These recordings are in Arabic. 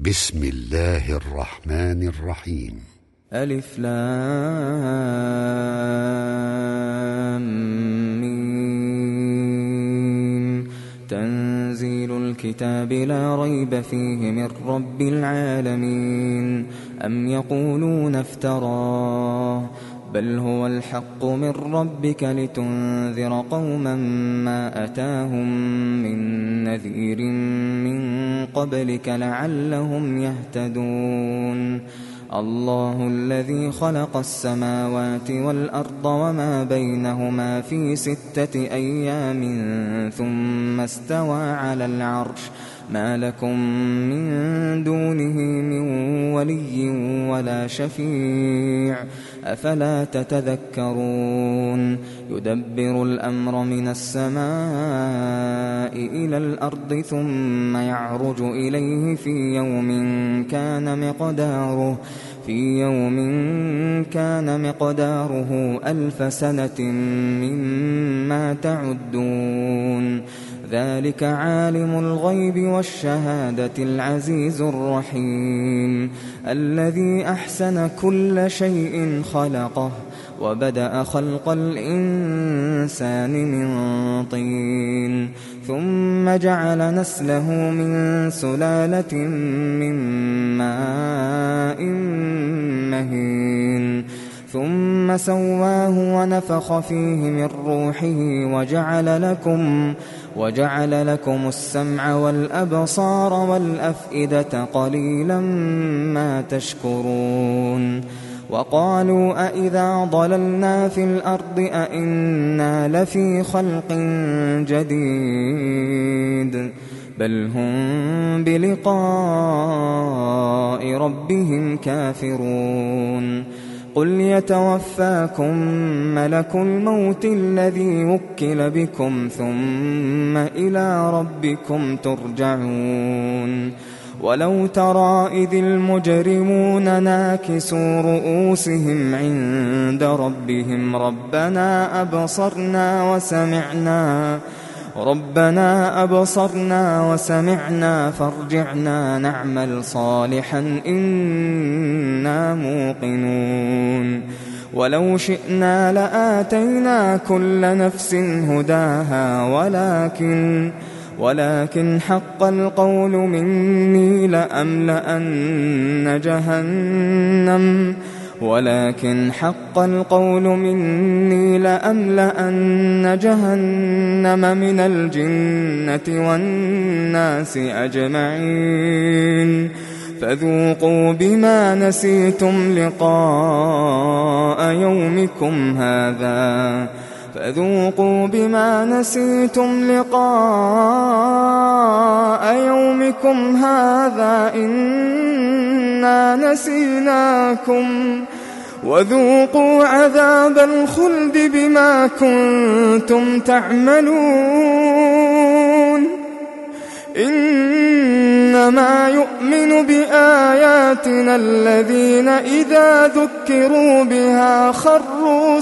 بسم الله الرحمن الرحيم. ألف لام ميم. تنزيل الكتاب لا ريب فيه من رب العالمين. أم يقولون افتراه بل هو الحق من ربك لتنذر قوما ما أتاهم من نذير من قبلك لعلهم يهتدون. الله الذي خلق السماوات والأرض وما بينهما في 6 أيام ثم استوى على العرش ما لكم من دونه من ولي ولا شفيع أفلا تتذكرون. يدبر الأمر من السماء إلى الأرض ثم يعرج إليه في يوم كان مقداره 1000 سنة مما تعدون. ذلك عالم الغيب والشهادة العزيز الرحيم الذي أحسن كل شيء خلقه وبدأ خلق الإنسان من طين ثم جعل نسله من سلالة من ماء مهين ثم سواه ونفخ فيه من روحه وجعل لكم السمع والأبصار والأفئدة قليلا ما تشكرون. وقالوا أإذا ضللنا في الأرض أإنا لفي خلق جديد بل هم بلقاء ربهم كافرون. قل يتوفاكم ملك الموت الذي وكل بكم ثم إلى ربكم ترجعون. ولو ترى إذ المجرمون ناكسوا رؤوسهم عند ربهم ربنا أبصرنا وسمعنا فارجعنا نعمل صالحا إنا موقنون. ولو شئنا لآتينا كل نفس هداها ولكن حق القول مني لأملأن جهنم من الجنة والناس أجمعين. فذوقوا بما نسيتم لقاء يومكم هذا إنا نسيناكم وذوقوا عذاب الخلد بما كنتم تعملون. إنما يؤمن بآياتنا الذين إذا ذكروا بها خروا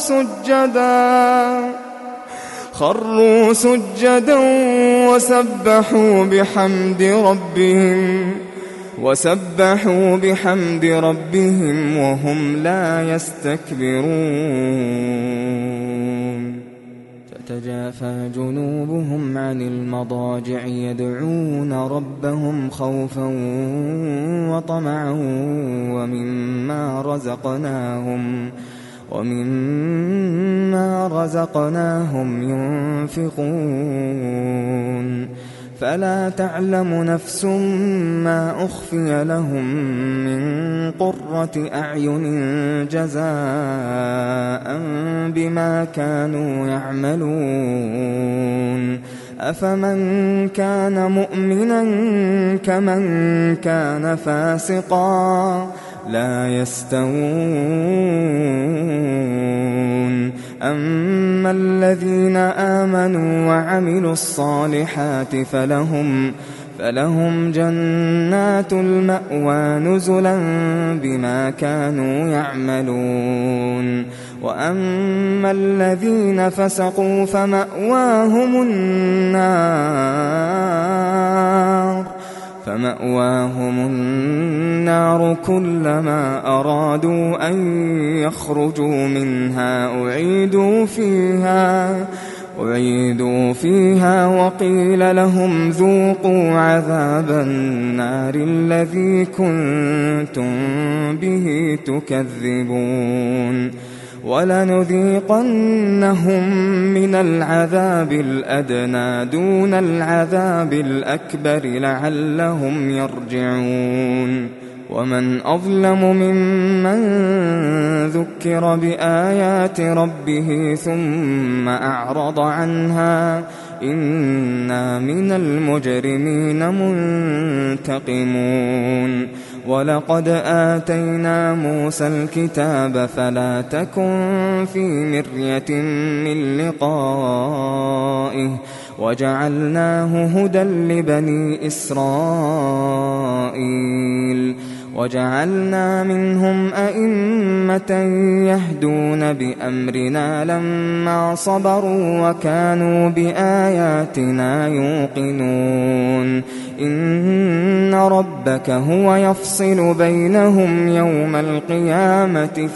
سجدا وسبحوا بحمد ربهم وهم لا يستكبرون. تتجافى جنوبهم عن المضاجع يدعون ربهم خوفا وطمعا ومما رزقناهم ينفقون. فلا تعلم نفس ما أخفي لهم من قرة أعين جزاء بما كانوا يعملون. أفمن كان مؤمنا كمن كان فاسقا لا يستوون. أما الذين آمنوا وعملوا الصالحات فلهم جنات المأوى نزلا بما كانوا يعملون. وأما الذين فسقوا فمأواهم النار النَّارُ كُلَّمَا أَرَادُوا أَن يَخْرُجُوا مِنْهَا أُعِيدُوا فِيهَا وَقِيلَ لَهُمْ ذُوقُوا عَذَابَ النَّارِ الَّذِي كُنتُم بِهِ تُكَذِّبُونَ وَلَنُذِيقَنَّهُم مِّنَ الْعَذَابِ الْأَدْنَىٰ دُونَ الْعَذَابِ الْأَكْبَرِ لَعَلَّهُمْ يَرْجِعُونَ وَمَنْ أَظْلَمُ مِمَّن ذُكِّرَ بِآيَاتِ رَبِّهِ ثُمَّ أَعْرَضَ عَنْهَا إِنَّا مِنَ الْمُجْرِمِينَ مُنتَقِمُونَ وَلَقَدْ آتَيْنَا مُوسَى الْكِتَابَ فَلَا تَكُن فِي مِرْيَةٍ مِّن لِّقَائِهِ وَجَعَلْنَاهُ هُدًى لِّبَنِي إِسْرَائِيلَ وَجَعَلْنَا مِنْهُمْ أَئِمَّةً يَهْدُونَ بِأَمْرِنَا لَمَّا صَبَرُوا وَكَانُوا بِآيَاتِنَا يُوقِنُونَ إِنَّ رَبَّكَ هُوَ يَفْصِلُ بَيْنَهُمْ يَوْمَ الْقِيَامَةِ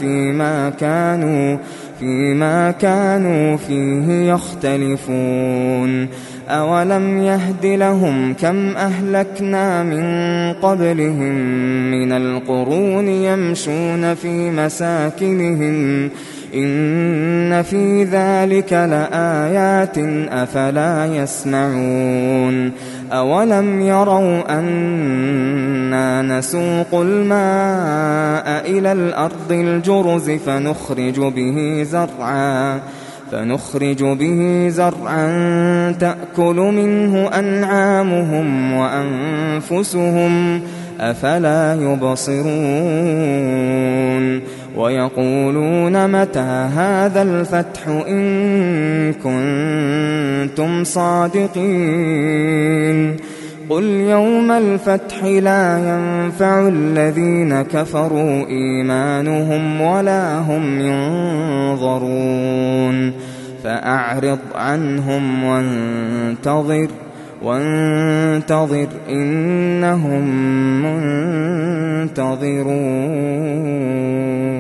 فيما كانوا فيه يختلفون أولم يهد لهم كم أهلكنا من قبلهم من القرون يمشون في مساكنهم إن في ذلك لآيات أفلا يسمعون أولم يروا أنا نسوق الماء إلى الأرض الجرز فنخرج به زرعا تأكل منه أنعامهم وأنفسهم أفلا يبصرون ويقولون متى هذا الفتح إن كنتم صادقين قل يوم الفتح لا ينفع الذين كفروا إيمانهم ولا هم ينظرون فأعرض عنهم وانتظر إنهم منتظرون